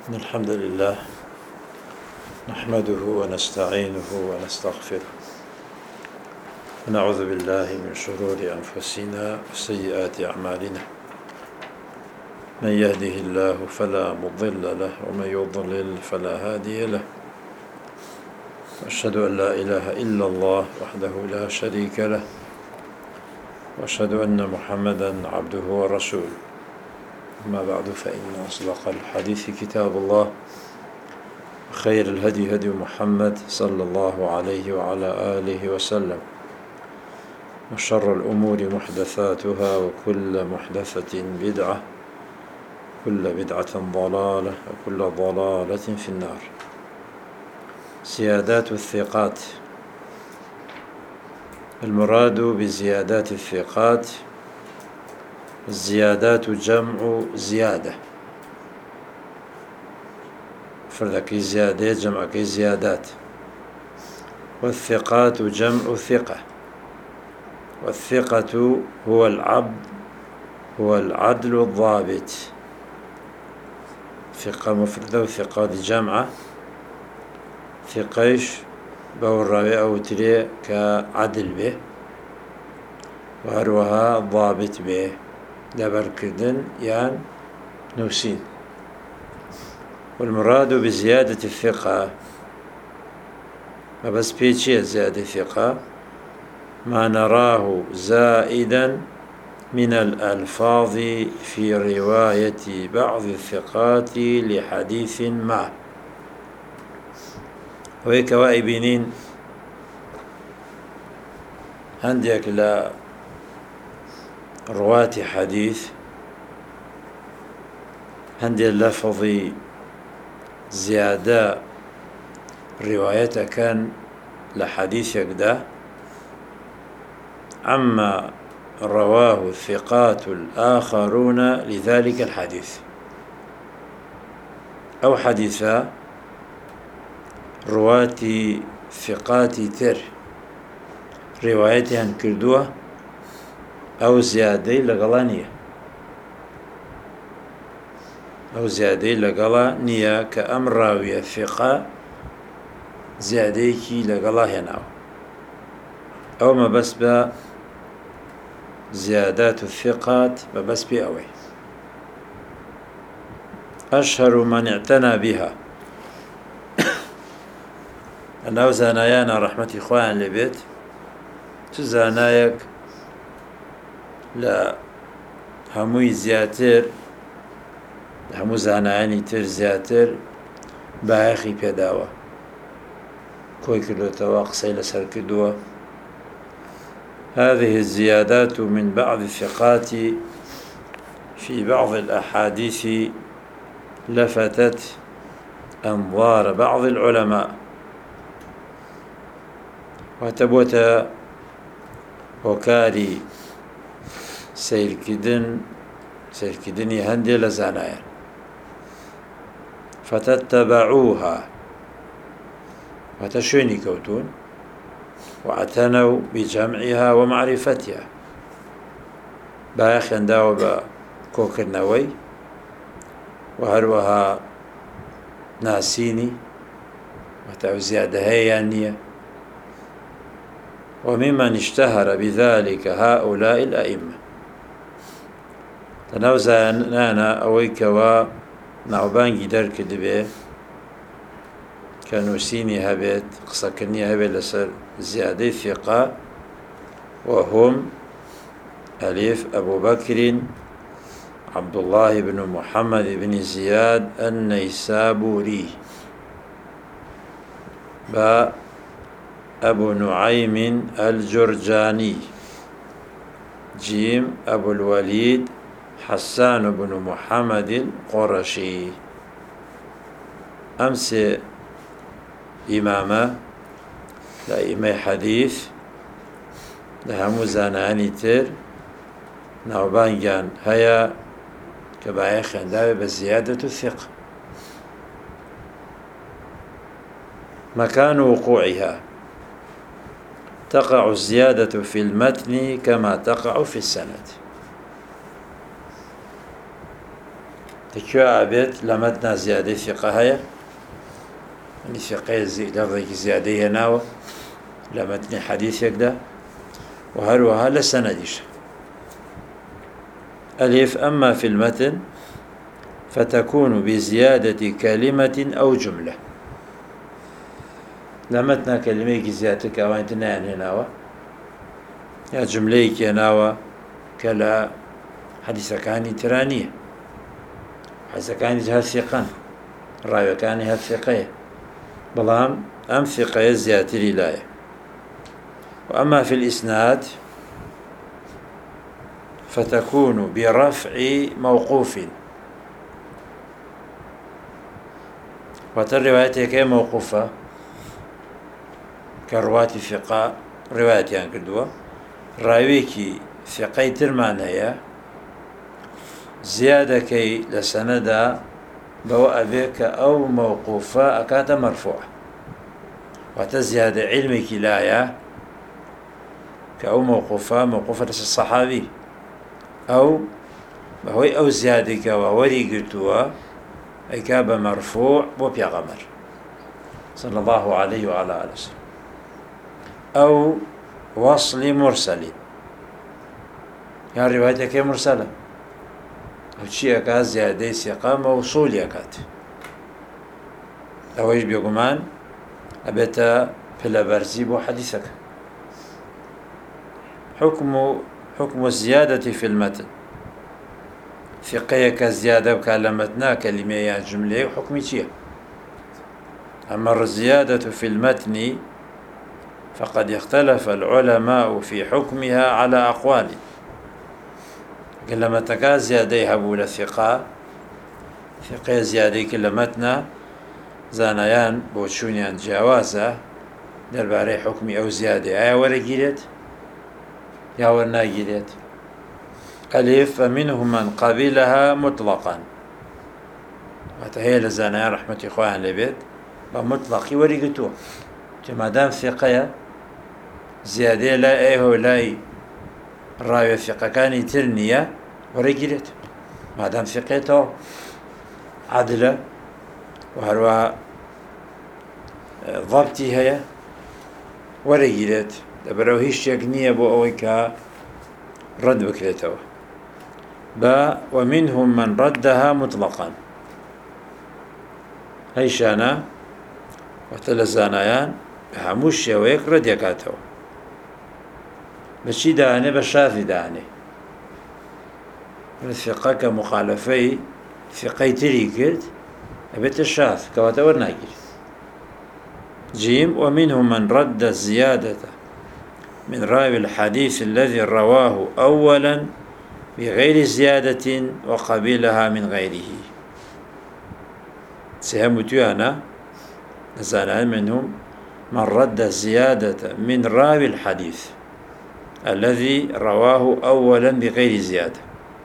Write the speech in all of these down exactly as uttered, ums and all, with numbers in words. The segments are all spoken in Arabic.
إن الحمد لله نحمده ونستعينه ونستغفره ونعوذ بالله من شرور أنفسنا وسيئات أعمالنا. من يهده الله فلا مضل له ومن يضلل فلا هادي له. أشهد أن لا إله إلا الله وحده لا شريك له وأشهد أن محمدا عبده ورسوله. أما بعد فإن أصدق الحديث كتاب الله خير الهدي هدي محمد صلى الله عليه وعلى آله وسلم وشر الأمور محدثاتها وكل محدثة بدعة كل بدعة ضلالة وكل ضلالة في النار. زيادات الثقات. المراد بزيادات الثقات الزيادات جمع زيادة، فردكي زيادة جمع كي زيادات، والثقات جمع ثقة، والثقة هو العبد هو العدل الضابط. ثقة مفردة وثقات جمعة. ثقيش بورا أو تري كعدل به وهروها ضابط به دبر كردن يان نوسين. والمراد بزيادة الثقة ما بس بيتشي زيادة الثقة ما نراه زائدا من الألفاظ في رواية بعض الثقات لحديث ما. وهيك وايبينين عندك لا رواة حديث عندي اللفظ زيادة روايته كان لحديث يقدا عما رواه الثقات الآخرون لذلك الحديث، أو حديثا رواة ثقات تر روايتها كردوه أو زيادة لقلانية أو زيادة لقلانية كأمر راوية ثقة زيادة كي لقلاه هنا أو ما بس با زيادات الثقات ما بس بأوي. أشهر من اعتنى بها أنه زانايانا رحمة إخوان لبيت تزانايك لا هموي زياتر همو زانایانی تر زیاتر بايخي پێداوە كوي كردوتەوە قسەی لەسەر کردووە. هذه الزيادات من بعض الثقات في بعض الأحاديث لفتت أنظار بعض العلماء وتبوت وكاري سيركدن سيركدني هندي لزانايا فتتبعوها وتشويني كوتون واعتنوا بجمعها ومعرفتها بايخ داو بكوكرنوي وهروها ناسيني وتعو زيادة هيانية. وممن اشتهر بذلك هؤلاء الأئمة تناوزانانا أويكوا نعبانجي درك دبي كانوا سيني هبت قصكني هبت لسر زيادة ثقة، وهم أليف أبو بكر عبد الله بن محمد بن زياد النيسابوري، با أبو نعيم الجرجاني، جيم أبو الوليد حسان بن محمد القرشي. أمس إمامة لإمام حديث لهمو زاناني تر نوبانجان هيا كبايخ عندها بزيادة الثقة. مكان وقوعها تقع الزيادة في المتن كما تقع في السند. تكوى عبيت لمتنا زيادة ثقة هيا يعني ثقة زي لفظك زيادة هناوة لمتني حديثك ده وهروها لسنديش. ألف أما في المتن فتكون بزيادة كلمة أو جملة. لمتنا كلمة زيادة كوانت نان هناوة يا جملة هناوة كلا حديث كان ترانية حديث كان جهة ثقة راوي كان هذا ثقة بلام أم ثقة زيادة للاية. وأما في الإسناد فتكون برفع موقوف وتروايتك هي موقوفة كروات ثقة رواية يعني كدوة راويكي ثقة ترمان هي زيادة كي لسندا بوأ بك أو موقوفة أكاد مرفوعة وتزيادة علمك لايا كأو موقوفة موقوفة الصحابي أو وهو أو زيادة ووري قلتوا أي كاب مرفوع وبيغمر صلى الله عليه وعلى آله وسلم أو وصل مرسل يعني روايتك مرسلة أو شيء أكاد زيادة ثقة موصول يكاد أو إيش بيقومان أبتا فلا برزيب وحديثك. حكم حكم الزيادة في المتن ثقة كزيادة وكلمتنا كلمة يعني جملة وحكم شيء. أما الزيادة في المتن فقد اختلف العلماء في حكمها على أقوال. كلمتك زيادة يهبوا للثقة ثقة زيادة كلمتنا زانيان بوشونيان جوازة درباري حكمي أو زيادة أي ولا جيرت يا ولا جيرت. ألف فمنهم من قبلها مطلقا وتهي لزانيان رحمة إخوان لبيت بمطلقي ورقتوه ما دام ثقة زيادة لا أيه ولا راوي الثقة كان ترنية ورقلت ما دام ثقته عدلة وهروا ضبطي هي ورقلت دبرو هيش يقنية بو أويكا رد بكريته. با ومنهم من ردها مطلقا هيشانا وتلزانيان هموش يويك رد يكاته بشي داني بشاذي داني الثقة كمخالفي ثقة تريكت أبيت الشاذ كواتور ناجر. جيم ومنهم من رد الزيادة من راوي الحديث الذي رواه أولا بغير زيادة وقبلها من غيره. سيهمتوانا نزال منهم من رد الزيادة من راوي الحديث الذي رواه أولا بغير زيادة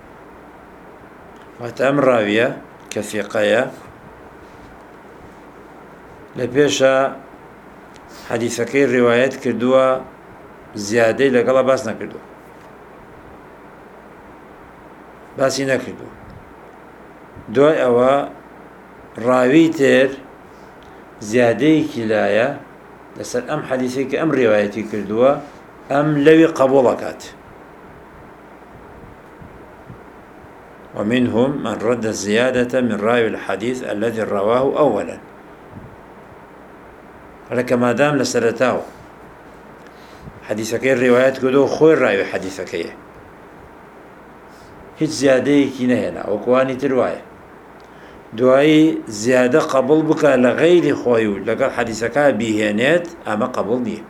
وتأم راوية كثقية لبيشا حديثك الروايات كردوا زيادة لقلا باس نكردوا باسي نكردوا دوای أوا راوي تر زيادة كلاية لسر أم حديثك أم روايتي كردوا أم لوي قبولكات. ومنهم من رد الزيادة من راوي الحديث الذي رواه أولا لك ما دام لسرتاو حديثك الروايات كدو خوي راوي حديثك هيج زيادة كي نهنا وكواني ترواية دواي زيادة قبول بك لغير خويو لقد حديثك بيهانات أما قبول دي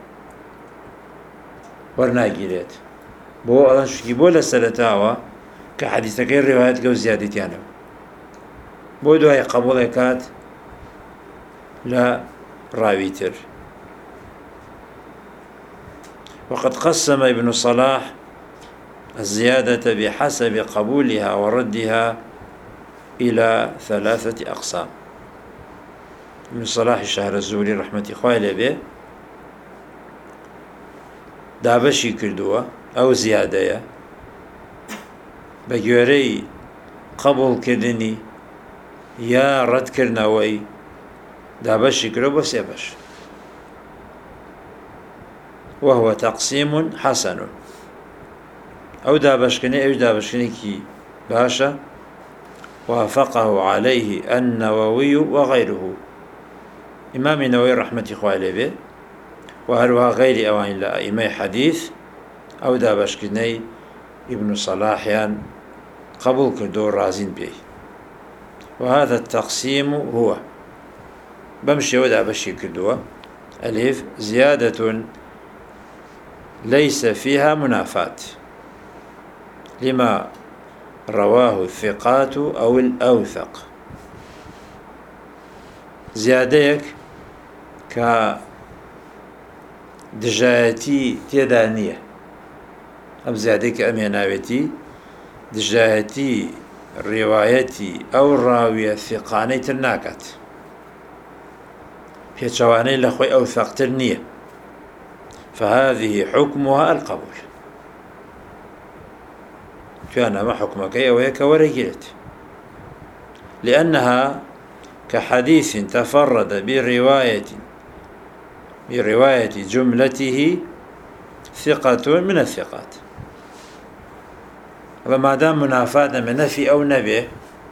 ورناجيلات بو أظن شكي بو لسرتاوا كحديثك الروايات كو زيادة يعني بو دواي قبولكات لا راويتر. وقد قسم ابن صلاح الزيادة بحسب قبولها وردها إلى ثلاثة أقسام. ابن صلاح الشهر الزوري رحمة إخوائي به دابشي كردوة أو زيادة بجوري قبول كردني يا رد كرنوي دابشي كرو بس يبش، وهو تقسيم حسن. أو دابشكني أو دابشكني كي باشا، وافقه عليه النووي وغيره. إمام النووي رحمة الله عليه وهروها غير أوان لأئمة حديث أو دابشكني ابن صلاح يعني قبول كردو رازين به. وهذا التقسيم هو بمشي ودا بشي كردوه: ألف زيادة ليس فيها منافاة لما رواه الثقات أو الأوثق. زياديك كدجايتي تيدانية، أم زياديك أمي ناويتي دجايتي روايتي أو راوية ثقاني ترناكت في شواني لخوي أوثق ترنية، فهذه حكمها القبول. كان ما حكمك أو هيك ورجلت، لأنها كحديث تفرد برواية برواية جملته ثقة من الثقات. وما دام منافاة من نفي أو نبي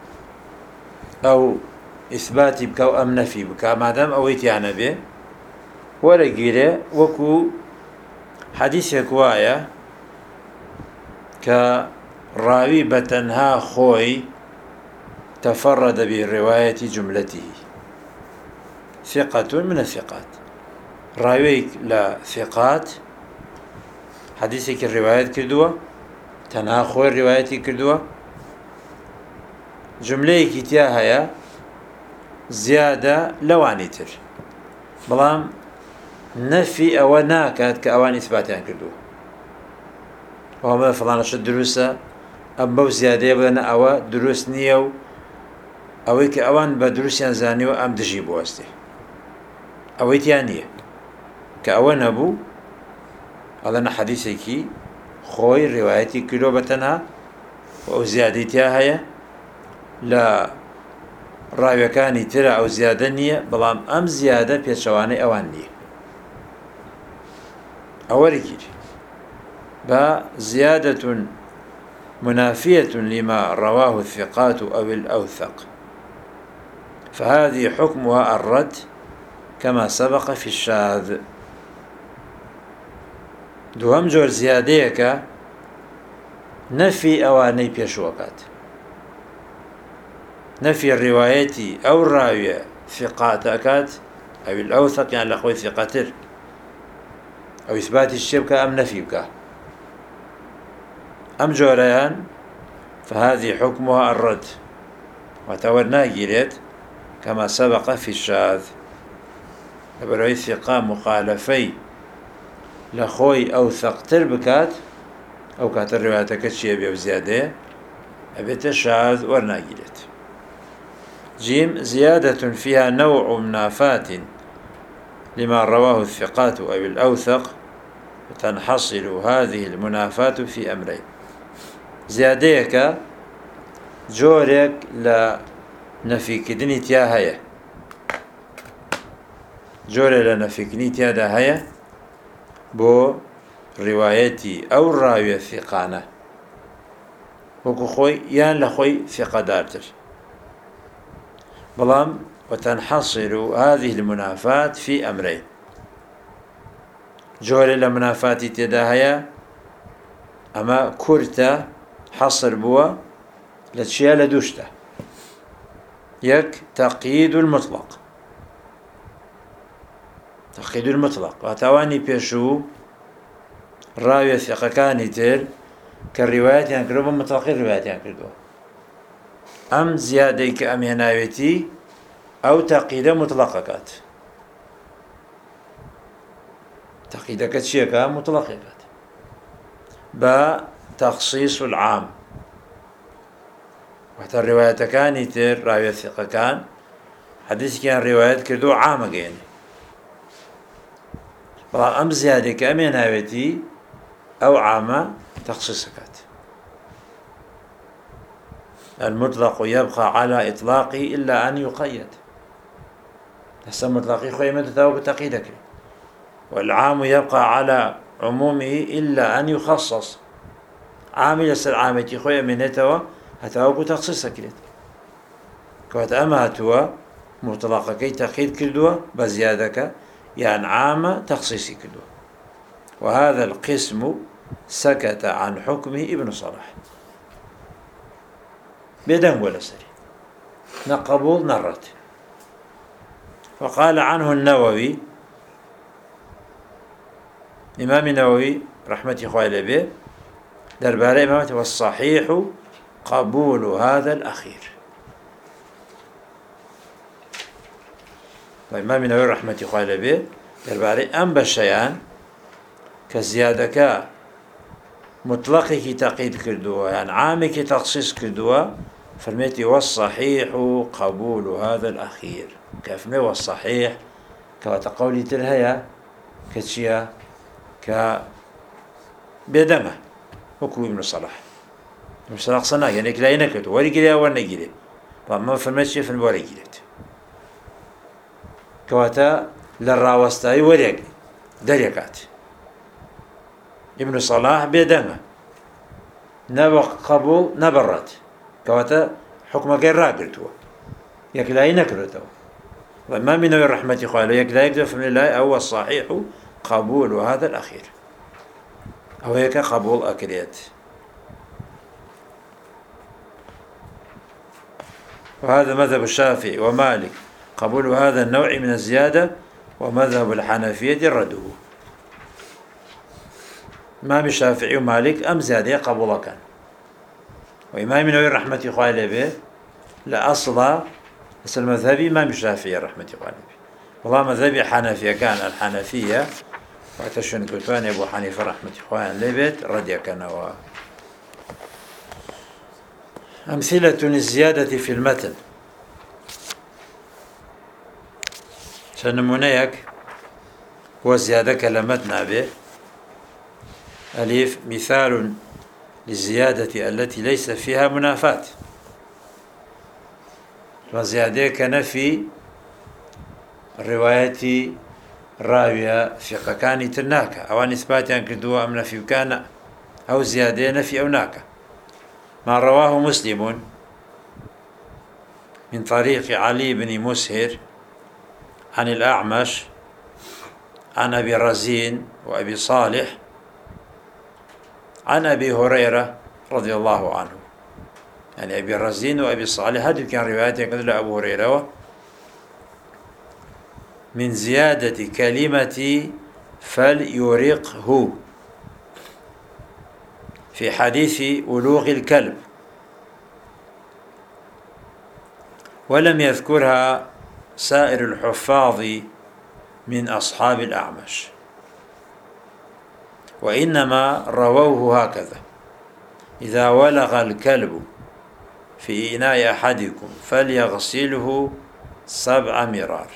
أو إثبات بك أو أم نفي بك، ما دام أويت يعني به ورجله وكو حديثك وايا كراوي بتنها خوي تفرد برواية جملته ثقة من الثقات. راويك لا ثقات حديثك الروايات كردوة تنها خوي الرواية كردوة جملة كتيا هيا زيادة لوانيتر، بلام نفي أو ناكات كأوان إثباتيان كردوه. وهما فلان شد دروسة أم زيادة بلنا أو دروس نيو أو كأوان بدروسيان زانيو أم دجيبو أستي أو تيانية كأوان أبو ألنا حديثي خوي روايتي كيلو بتنها أو زيادتها هي لا راوي كاني ترى أو زيادة نية، بلام أم زيادة بيشواني أوان نية أولي كيري با زيادة منافية لما رواه الثقات أو الأوثق، فهذه حكمها الرد كما سبق في الشاذ. دوهم جور زياديك نفي أواني بيشوكات، نفي الرواية أو الراوية ثقاتكات أو الأوثق يعني لأخوي ثقاتر، أو إثبات الشبكة أم نفي بك أم جوريان، فهذه حكمها الرد وتورنا جيرت كما سبق في الشاذ. لبروي ثقة مخالفي لخوي أو ثقتر بكات أو كات الرواياتك الشيء بيو زيادة أبيت الشاذ ورنا جيرت. جيم زيادة فيها نوع منافاة لما رواه الثقات أو الأوثق، تنحصل هذه المنافاة في أمرين: زياديك جورك لنفي كدني تيا هيا جوري لنفي كدني تيا دا هيا بو روايتي أو الراوية ثقانة وكو خوي يان لخوي ثقة دارتر، بلام وتنحصر هذه المنافاة في أمرين: جوري لمنافاتي تيدا هيا أما كورتا حصر بوا لتشيا لدوشتا، يك تقييد المطلق تقييد المطلق وتواني بيشو راوية ثقة كاني تر كالروايات يعني كردوا مطلقين الروايات يعني كردوا أم زيادة كأم هناويتي أو تقييد مطلقات. تقييدك تشيكا مطلقات با تخصيص العام، وحتى الرواية كاني تر راوية ثقة كان حديث كان روايات كردو عامة يعني بلا أم زيادة كأم هناويتي أو عامة تخصيصكات. المطلق يبقى على إطلاقه إلا أن يقيد. هسه مطلقي خوي من تتوقع تقييدك، والعام يبقى على عمومه إلا أن يخصص. عام يسر عامتي خوي من يتوى هتوقع تخصيصك لت كوات أما هتوى مطلقة كي تقييد كردوة بزيادك يعني عام تخصيصي كردوة. وهذا القسم سكت عن حكمه ابن صلاح بدن ولا سري نقبول نرت. وقال عنه النووي، إمام النووي رحمة الله به درباري إمامته، والصحيح قبول هذا الأخير. إمام النووي رحمة الله به درباري أم بشيان كزيادك مطلقك تقييد كردوه يعني عامك تخصيص كردوه، فرميتي والصحيح قبول هذا الأخير. كافمي والصحيح كتقولي تلهيا كتشيا ك بدمه وكو ابن صلاح ابن صلاح صنع يعني كلا ينكت وري كلا ورنا جيله فما فرميتي في الوري جيلت كواتا للراوستاي وريق دريكات ابن صلاح بدمه نبق قبول نبرت كواتا حكم غير راقلتوا يكلا ينكرتوا. وما من الرحمة قال يكلا يكتب من الله أو الصحيح قبول هذا الأخير أو هيك قبول أكريت. وهذا مذهب الشافعي ومالك قبول هذا النوع من الزيادة، ومذهب الحنفية رده. إمام الشافعي ومالك أم زيادة قبول كان، وإمام النووي رحمة الله عليه به لا أصل أصل مذهبي إمام الشافعي رحمة الله عليه به. والله مذهبي حنفية كان الحنفية وتشن كتوان أبو حنيفة رحمة الله عليه بيت ردي كان. أمثلة الزيادة في المتن سنمونيك وزيادة كلمتنا به. أليف مثال للزيادة التي ليس فيها منافاة، وزيادة كنفي رواية راوية فقه كان ترناك أو أن إثبات أن كدوا أم نفي كان أو زيادة نفي أو ناك. ما رواه مسلم من طريق علي بن مسهر عن الأعمش عن أبي رزين وأبي صالح عن أبي هريرة رضي الله عنه. يعني أبي رزين وأبي صالح هذه كان رواية يقول أبو هريرة من زيادة كلمة فليرقه في حديث ولوغ الكلب، ولم يذكرها سائر الحفاظ من أصحاب الأعمش، وإنما رووه هكذا: إذا ولغ الكلب في إناء أحدكم فليغسله سبع مرار.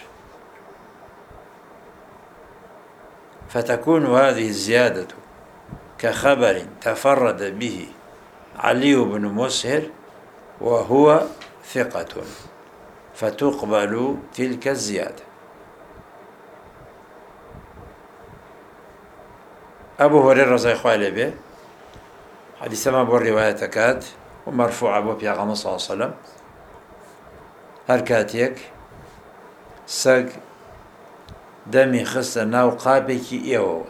فتكون هذه الزيادة كخبر تفرد به علي بن مسهر وهو ثقة، فتقبل تلك الزيادة. أبو هريرة رضي الله عنه به حديث ما بور رواية كات ومرفوع أبو بيغمبر صلى الله عليه وسلم هركاتيك سق دمي خسته ناو قابك إيوه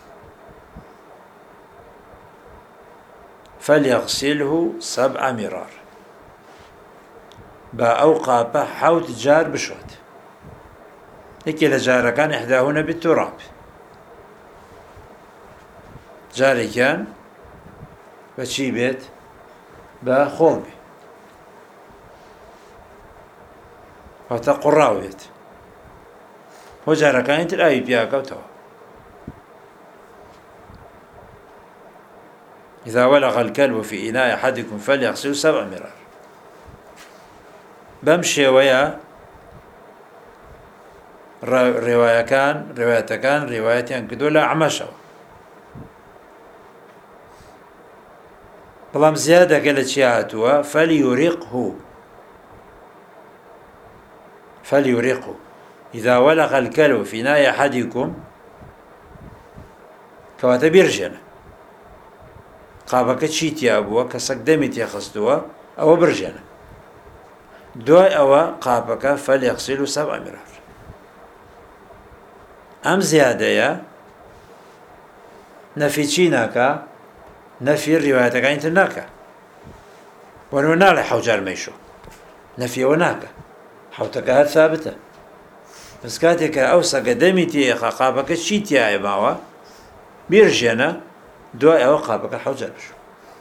فليغسله سبع مرار با أو قابه حوت جار بشوت هيك لجار كان إحداهن بالتراب، جاري كان بشي بيت با خولبي وتقراو بيت وجارة كانت الآية بياكا وتوا. إذا ولغ الكلب في إناء أحدكم فليغسله سبع مرار. بمشي ويا رواية كان رواية كان رواية كدولا عمشوا بەڵام زیادەکە لە چی هاتووە؟ فەلیوریقه فەلیوریقه إذا ولغ الكلب في إناء أحدكم کەواتە بێژێنە قاپەکە چی تیا بووە کە سەگ دەمی تێخستووە ئەوە برژێنە دوای ئەوە قاپەکە فەلیغسیلهو سەبع مرار. ئەم زیادەیە نەفی چی ناکە؟ نەفی ڕیوایەتەکانی تر ناکە. وەنوە ناڵێ حەوت جار مەیشۆ، نەفیەوە ناکە، حەوتەکە هەر ثابتە. بەس کاتێکە ئەو سەگە دەمی تێخە قاپەکە چی تیایە ماوە بیرژێنە دوای ئەوە قاپەکە حەوت جار بشۆ.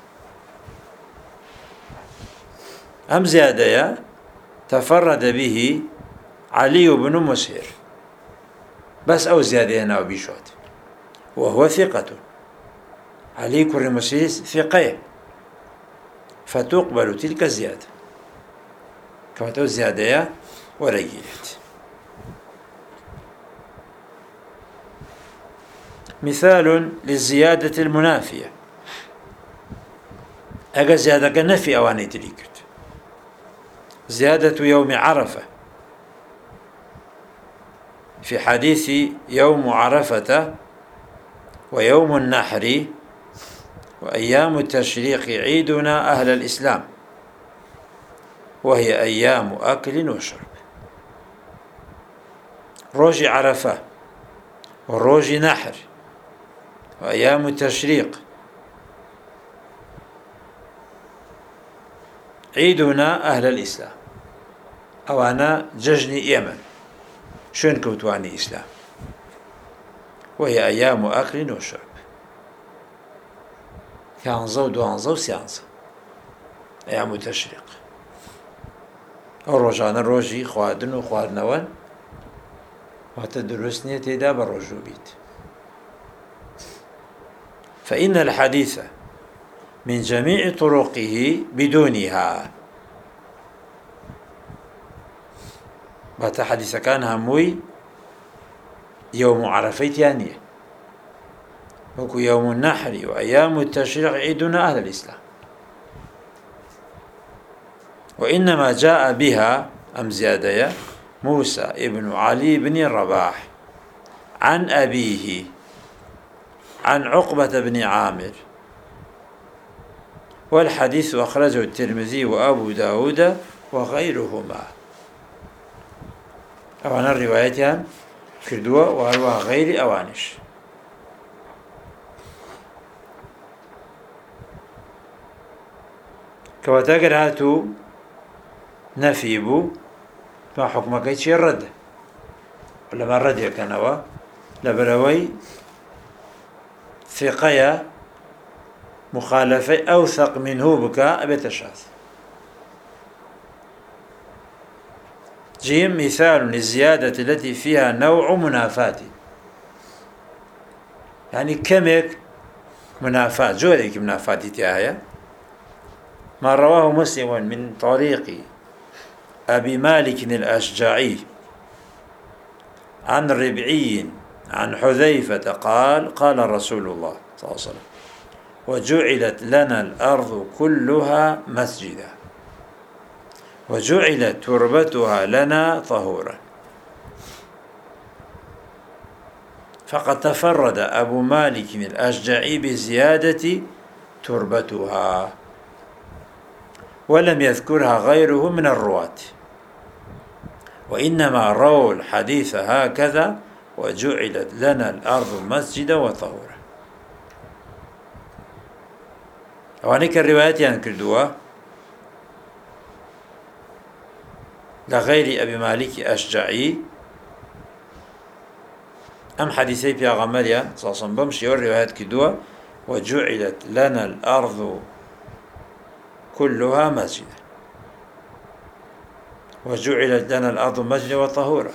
ئەم زیادەیە تەفەڕەدە بیهی عەلی بن مسهر، بەس ئەو زیادەیە ناو بیشۆت وهو ثقة. عەلی کوڕی مسهر ثقەیە فتقبل تلك الزيادة، کەواتە ئەو زیادەیە وەرەگیرێت. مثال للزيادة المنافية، ئەگە زیادەکە نەفی ئەوانەی تری کرد. زيادة يوم عرفة في حديث يوم عرفة ويوم النحر وأيام التشريق عيدنا أهل الإسلام وهي أيام أكل وشرب. روج عرفة وروج نحر وأيام التشريق عيدنا أهل الإسلام، أوانا جژن يمن شون كوتواني إسلام، وهي أيام أكل وشرب يانزا ودوانزا وسيانزا أيام التشريق. أو روجانا روجي خواردن وخواردنوان وتدرسني تيدا بالرجو بيت. فإن الحديث من جميع طرقه بدونها، باتا حديث كان هموي يوم عرفة يعني وكو يوم النحر وأيام التشريق عيدنا أهل الإسلام، وإنما جاء بها أم زيادة موسى ابن علي بن الرباح عن أبيه عن عقبة بن عامر، والحديث أخرجه الترمذي وأبو داود وغيرهما. أوانا الروايتان كردوا وهروها غير أوانش. كواتاقر هاتو نفيبو ما حكمك يتشي الرد ولا ما الرد يكنوا لبروي ثقية مخالفة أوثق منه بكاء بتشاذ. جيم مثال للزيادة التي فيها نوع منافاة، يعني كمك منافاة جوريك منافاة تياهي. ما رواه مسلم من طريق أبي مالك الأشجعي عن ربعي عن حذيفة قال قال رسول الله صلى الله عليه وسلم وجعلت لنا الأرض كلها مسجدا وجعلت تربتها لنا طهورا. فقد تفرد أبو مالك الأشجعي بزيادة تربتها ولم يذكرها غيره من الرواة، وإنما رووا الحديث هكذا وجعلت لنا الأرض مسجدا وطهورا. وانيك الروايات يعني كردوا لغير أبي مالك أشجعي أم حديثي بيا غماليا صاصا بمشي والروايات كدوا وجعلت لنا الأرض كلها مسجدا وجعلت لنا الأرض مسجدا وطهورا.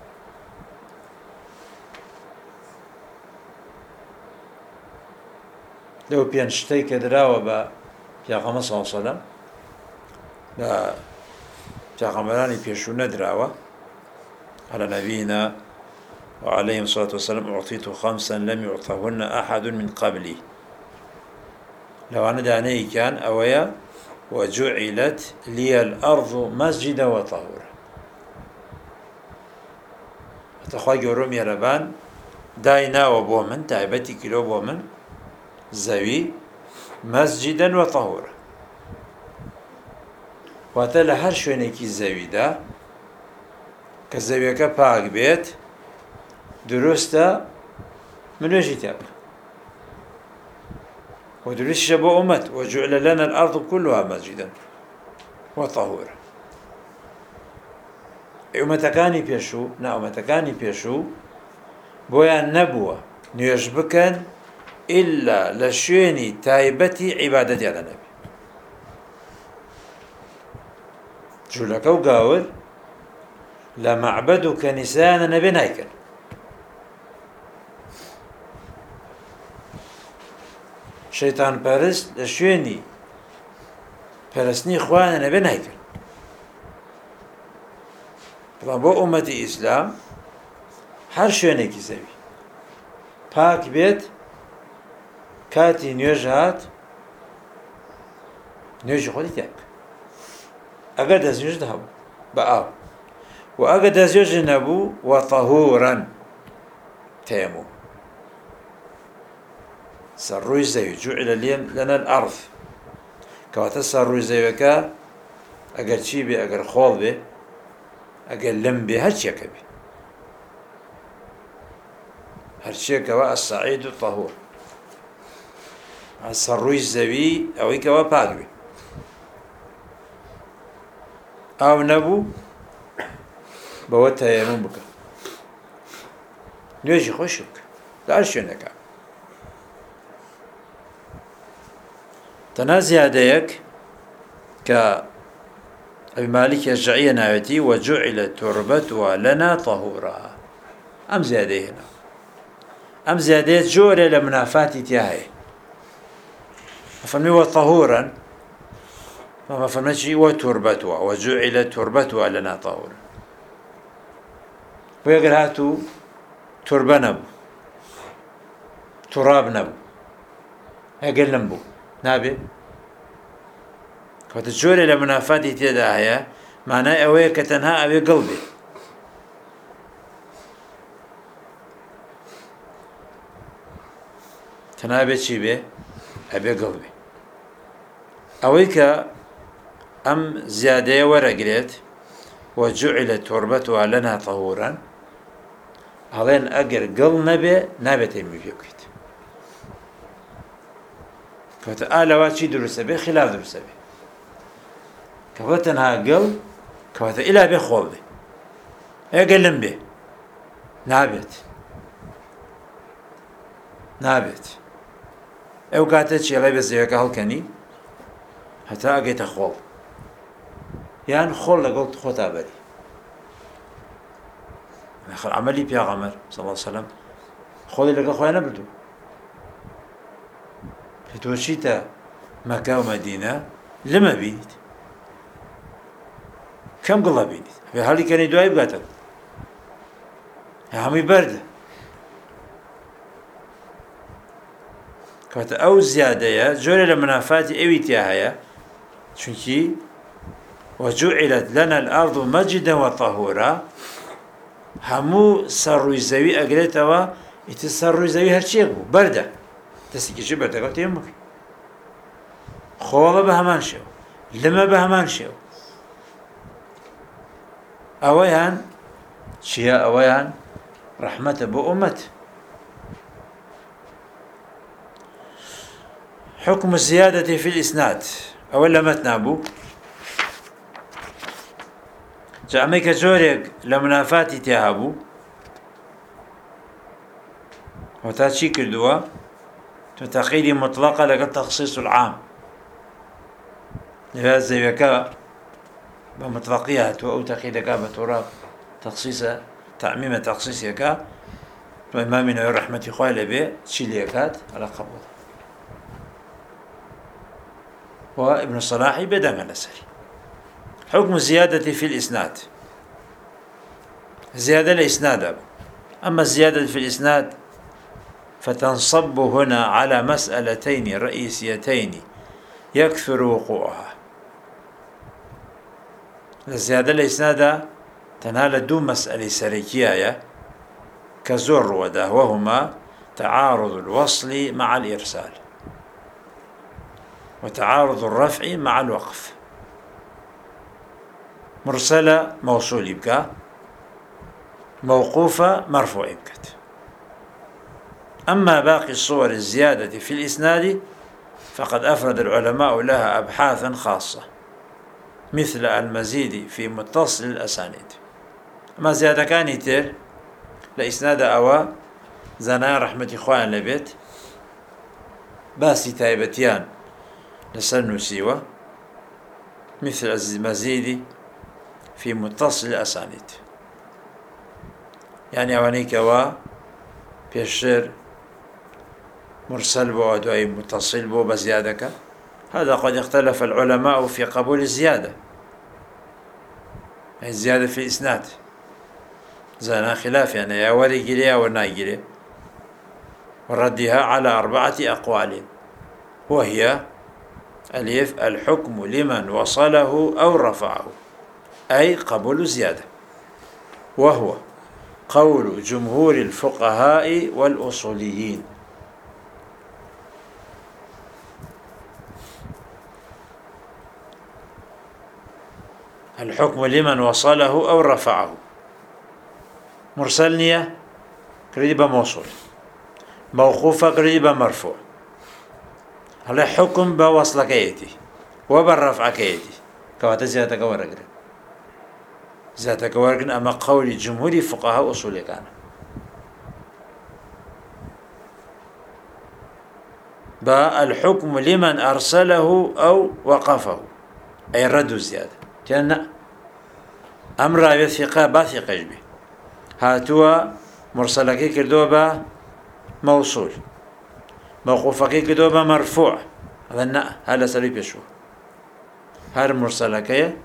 لو بينشتي كدراوة با بيغمبر صلى الله عليه وسلم لا بيغمبراني بيشو ندراوة على نبينا وعليه الصلاة والسلام أعطيت خمسا لم يعطهن أحد من قبلي لو أنا داني كان أويا وجعلت لي الأرض مسجدا وطهورا. تخوي جورم يربان داينا وبومن تايبتي كيلو بومن زوي مسجدا وطهورا. واتە لە هەر شوێنێکی زەویدا کە زەویەکە پاک بێت دروستە منوێژی تێ بکە. و دروستیشە بۆ ئومەت وجعل لنا الأرض كلها مسجدا وطهورا. ئومەتەکانی پێشوو نا ئومەتەکانی پێشوو بۆیان نەبووە نوێژ بکەن ئیلا لە شوێنی تایبەتی عیبادەتیان لە نەبێ. جوولەکە و گاور لە مەعبەد و کەنیسەیانە نەبێ نایکەن. شەیتان پەرست لە شوێنی پەرستنی خوایانە نەبێ نایکەن. بەڵام بۆ ئومەتی ئیسلام هەر شوێنێکی زەوی پاک بێت کاتی نوێژ هات نوێژی خۆتی تێ بکە. ئەگەر دەستنوێژ هەبوو بە ئاو و ئەگەر دەستنوێژ نەبوو وەطەهوڕەن تەیەموم سەرڕووی زەوی جوعل لەنا الأرض کەواتە سەرڕووی زەویەکە ئەگەر چی بێ ئەگەر خۆڵ بێ ئەگەر لەم بێ هەرچیەکە بێ هەرچیەکەوە ئەسەعید و طەهوور سەرڕووی زەوی ئەوەی کەوە پاک بێ. ئاو نەبوو بەوە تەیەموم بکە نوێژی خۆش بکە لە هەر شوێنەکە. تەنها زیادەیەک کە ئەبی مالیک ئەشجەعیە ناوێتی وەجوعلت توربەتها لەنا طەهوورا. ئەم زیادەیە هێنا ئەم زیادەیە جۆرێ لە منافاتی تیا هەیە. ئەفەرمی وەطەهوورەن ما فهمتشي وتربتها وجعلت تربتها لنا طهورا. ويقول هاتو تربة نبو تراب نبو هيقل نبو نابي فتجوري لمنافاتي تيدا هيا معناه اوه كتنها ابي قلبي تنها ابي چي بي ابي قلبي اوه أم زيادة ورقلت وجعلت تربتها لنا طهورا. هذين أجر قل نبي نبي تيمي بيوكيت كفتآل واتشي درس به خلاف درس به كفتنها قل كفت إلى بخول به أقلم به نابت نابت أو قاتت شي الله بزيك هالكني حتى أجيت خول يعني خول لقلت خوتا بدي آخر عملي بيغمر صلى الله عليه وسلم خولي لقى خويا نبردو فتوشيتا مكة ومدينة لما بينت كم قلها بينت في حالي كان يدعي بقاتل همي باردة كانت أو زيادة يا جوري لمنافاتي أويتيا هيا شنكي وجعلت لنا الأرض مسجدا وطهورا. همو سروي زوي أقلتوا يتسروي زوي هرشيك بو بردة تسيكي شو بردة قلت يمك خوضة بهمان شو لما بهمان شو أويان شيا أويان رحمة بو أمت. حكم الزيادة في الإسناد أولا متنابو جامعك جوريك لمنافاتي تهابو وتاتشي كردوا تتقيدي مطلقة لك التخصيص العام لهذا زيكا بمطلقية أو تقيدك بتراب تخصيص تعميم تخصيصك وإمامنا رحمة خوالي به تشيليكات على قبول وابن الصلاحي بدم الأسري. حكم الزيادة في الإسناد زيادة الإسناد. أما الزيادة في الإسناد فتنصب هنا على مسألتين رئيسيتين يكثر وقوعها. الزيادة الإسناد تنال دون مسألة سريكية كزور وده، وهما تعارض الوصل مع الإرسال، وتعارض الرفع مع الوقف. مرسلة موصول يبقى، موقوفة مرفوع يبقى. أما باقي الصور الزيادة في الإسناد فقد أفرد العلماء لها أبحاثا خاصة، مثل المزيد في متصل الأسانيد. ما زيادة كان يتر لإسناد أوا زنا رحمة إخوان لبيت باسي تايبتيان لسن سيوة، مثل المزيد في متصل الأسانيد، يعني أوانيك أوا بيشير مرسل بو أدوي متصل بو بزيادك. هذا قد اختلف العلماء في قبول الزيادة، الزيادة في الإسناد زانا خلاف، يعني يا ولي جري أو ناجري، وردها على أربعة أقوال، وهي ألف الحكم لمن وصله أو رفعه، أي قبول زيادة، وهو قول جمهور الفقهاء والأصوليين. الحكم لمن وصله أو رفعه، مرسلنية قريبة موصول، موقوفة قريبة مرفوع. هلا حكم بوصل كيتي وبالرفع كيتي كواتا زيادة كورقنا زيادة كورقنا أما قول جمهور فقهاء أصولي كان با الحكم لمن أرسله أو وقفه، أي رد الزيادة، لأن أمر يثقى باثق به. هاتوا مرسلكي كردوبا موصول، موقوفكي كردوبا مرفوع، هذا نا هذا سليب يشوه. هر مرسلكي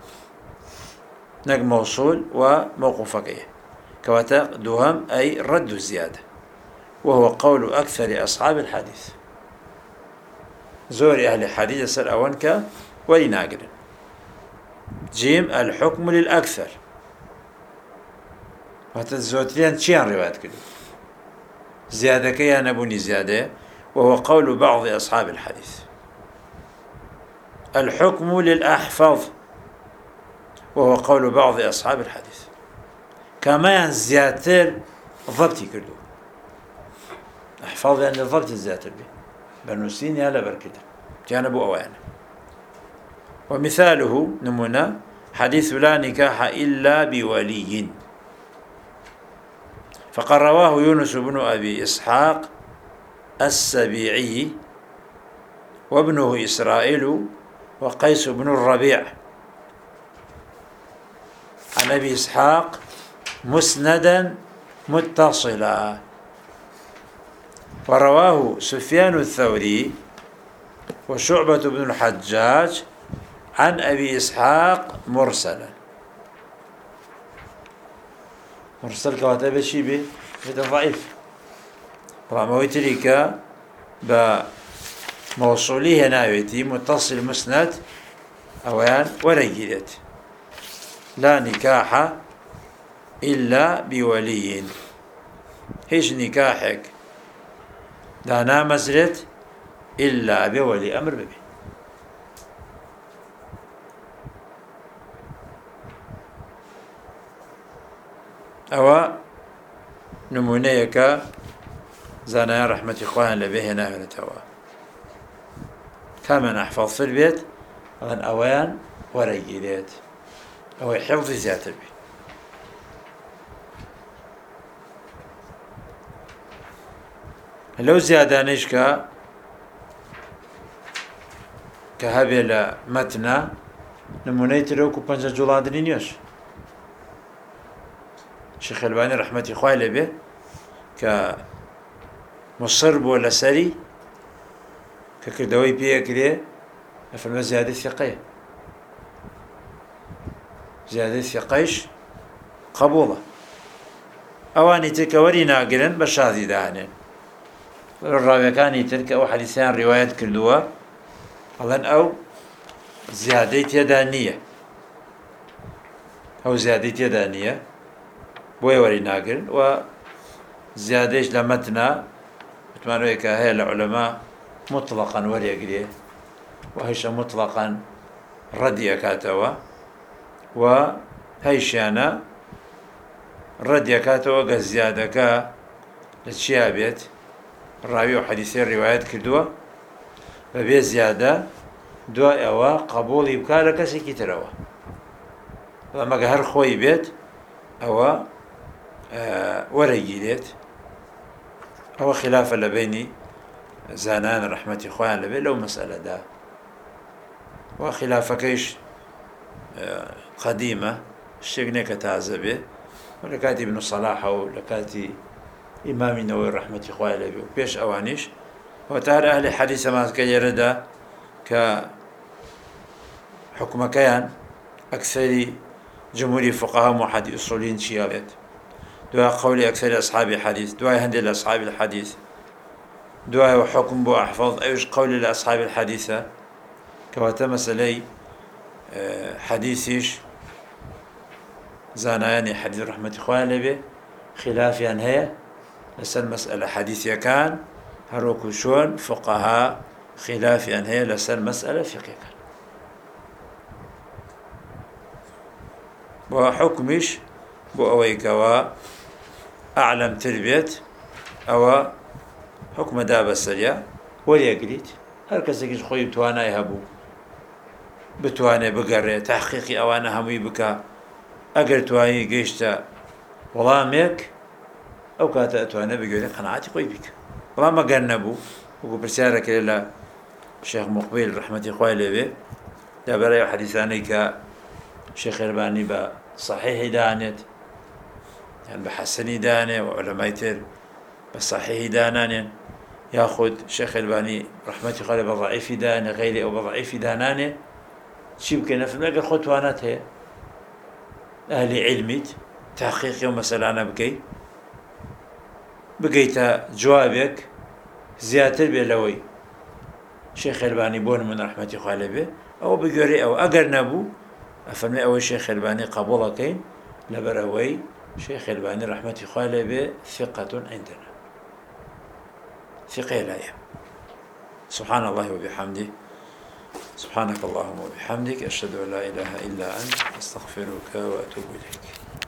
نق موصول وموقوفكي كواتا دوهم، أي رد الزيادة، وهو قول أكثر أصحاب الحديث. زور أهل الحديث سر أونك ولناقل. جيم الحكم للأكثر، وتزوتلين شيان روايات كده زيادة كيان أبوني زيادة، وهو قول بعض أصحاب الحديث. الحكم للأحفظ، وهو قول بعض أصحاب الحديث. كمان زيادة ضبطي كله أحفظ، يعني ضبط الزيادة به بنوسين يالا بركده جانبوا أوان. ومثاله نمونا حديث لا نكاح إلا بولي، فقد رواه يونس بن أبي إسحاق السبيعي وابنه إسرائيل وقيس بن الربيع عن أبي إسحاق مسندا متصلا، ورواه سفيان الثوري وشعبة بن الحجاج عن أبي إسحاق مرسلا. مرسل كواتب الشيبي هذا ضعيف، راموي تريكا بموصوليه ناويتي متصل مسند أوان ورجلت لا نكاح إلا بولي، هيش نكاحك دانا مزرت إلا بولي أمر ببي. أو نمونيك زانا رحمة إخوان لبيه ناهل توا كامن أحفظ في البيت أغن أوان ورجيلات أو حفظ ذات البيت. لو زيادة نشكا كهبل متنا نمونيت روكو بنجا جولادني نيوش شيخ الباني رحمة إخوان لبيه كمصرب ولا سري ككردوي بيه كده فالما زيادة ثقية، زيادة ثقيش قبولة. أواني تكوري ناقلا بشاذي دانين ڕاویەکانی تر کە ئەو حەدیثیان ڕیوایەت کردووە ئەڵێن ئەو زیادەی تێدا نییە، ئەو زیادەی تێدا نییە بۆیە وەری ناگرن. و زیادەیش لە مەتنا متمانەوەی کە هەیە لە عولەما مطلقاً وەرێگرێ و هەیشە مطلقاً ڕەدی ئەکاتەوە و هەیشیانە ڕەدی ئەکاتەوە گە زیادەکە لە چیا بێت، ڕاوی و حەدیثی ڕیوایەت کردووە بەبێ زیادە، دوای ئەوە قبوڵی بکا لە کەسێکی ترەوە، مەگە هەر خۆی بێت ئەوە وەرەگیرێت. ئەوە خلافە لە بینی زانان ڕەحمەتی خۆیان لەبێت لەو مەسئلەدا. و خلافەکەیش قەدیمە، شتێک نێ کە تازە بێ، و لە کاتی ابن سەلاحە و لە کاتی ئیمامی نەوەوی ڕەحمەتی خۆیان لەبێ و پێش ئەوانیش. وەتا هەر ئەهلی حەدیثە ماسکە لێرەدا کە حکومەکەیان ئەکسەری جمهوری فقها و محەدی ئوسوڵین چیا بێت، دوای قەولی ئەکسەری ئەصحابی حەدیث، دوای هەندێک لە ئەصحابی الحەدیث، دوای حکم بۆ ئەحفاظ ئەویش قەولی لە ئەصحابی الحەدیثە، کەواتە مەسەلەی حەدیثیش زانایانی حەدیث ڕەحمەتی خۆیان لەبێ خلافیان هەیە لەسەر مەسئلە حەدیثیەکان، هەروەکو چۆن فقها خلافیان هەیە لەسەر مەسئلە فقهیەکان. بۆ حکمیش بۆ ئەوەی کەوە ئەعلەمتر بێت، ئەوە حکمەدا بەسەریە وەرێگریت. هەر کەسێکیش خۆی توانای هەبوو بتوانێت بگەڕێت تحقیقی ئەوانە هەمووی بکە، ئەگەر توانی گەیشتە وەڵامێک ئەو کاتە ئەتوانێت بگوێرێت قەناعەتی خۆی بیکە. بەڵام ئەگەر نەبوو، وەکو پرسیارەکرێت لە شێخ موقبیل ڕەحمەتی خوای لەوێ لەبەرەی حەدیثانەی کە شێخ ئەلبانی بە صحیحی دانێت یان بە حەسەنی دانێ و عولەمای تر بە صحیحی دانانێن، یاخود شێخ ئەلبانی ڕەحمەتی خوای لێ بە ضەعیفی دانێ، غەیری ئەو بە ضەعیفی دانانێ، چی بکەین؟ نەفرمێ ئەگەر خۆت توانات هەیە ئەهلی عیلمیت تحقیقی ئەو مەسەلانە بکەیت، بگەیتە جوابێک زیاتر بێ لەوەی شێخ ئەلبانی بۆ نمونە ڕەحمەتی خوای لێ بێ، ئەوە بگوێرێ. ئەو ئەگەر نەبوو ئەفەرمێ ئەوەی شێخ ئەلبانی قبوڵەکەین لەبەر ئەوەی شێخ ئەلبانی ڕەحمەتی خوای لێ بێ ثقة عندنا، ثقة لایە. سبحان الله وبحمده، سبحانك اللهم وبحمدك، أشهد أن لا إله إلا أنت، أستغفرك وأتوب إليك.